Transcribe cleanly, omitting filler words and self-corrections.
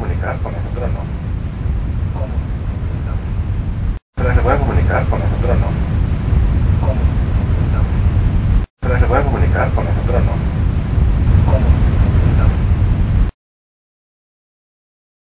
comunicar con nosotros, ¿no? ¿Cómo? Pero se puede comunicar con nosotros.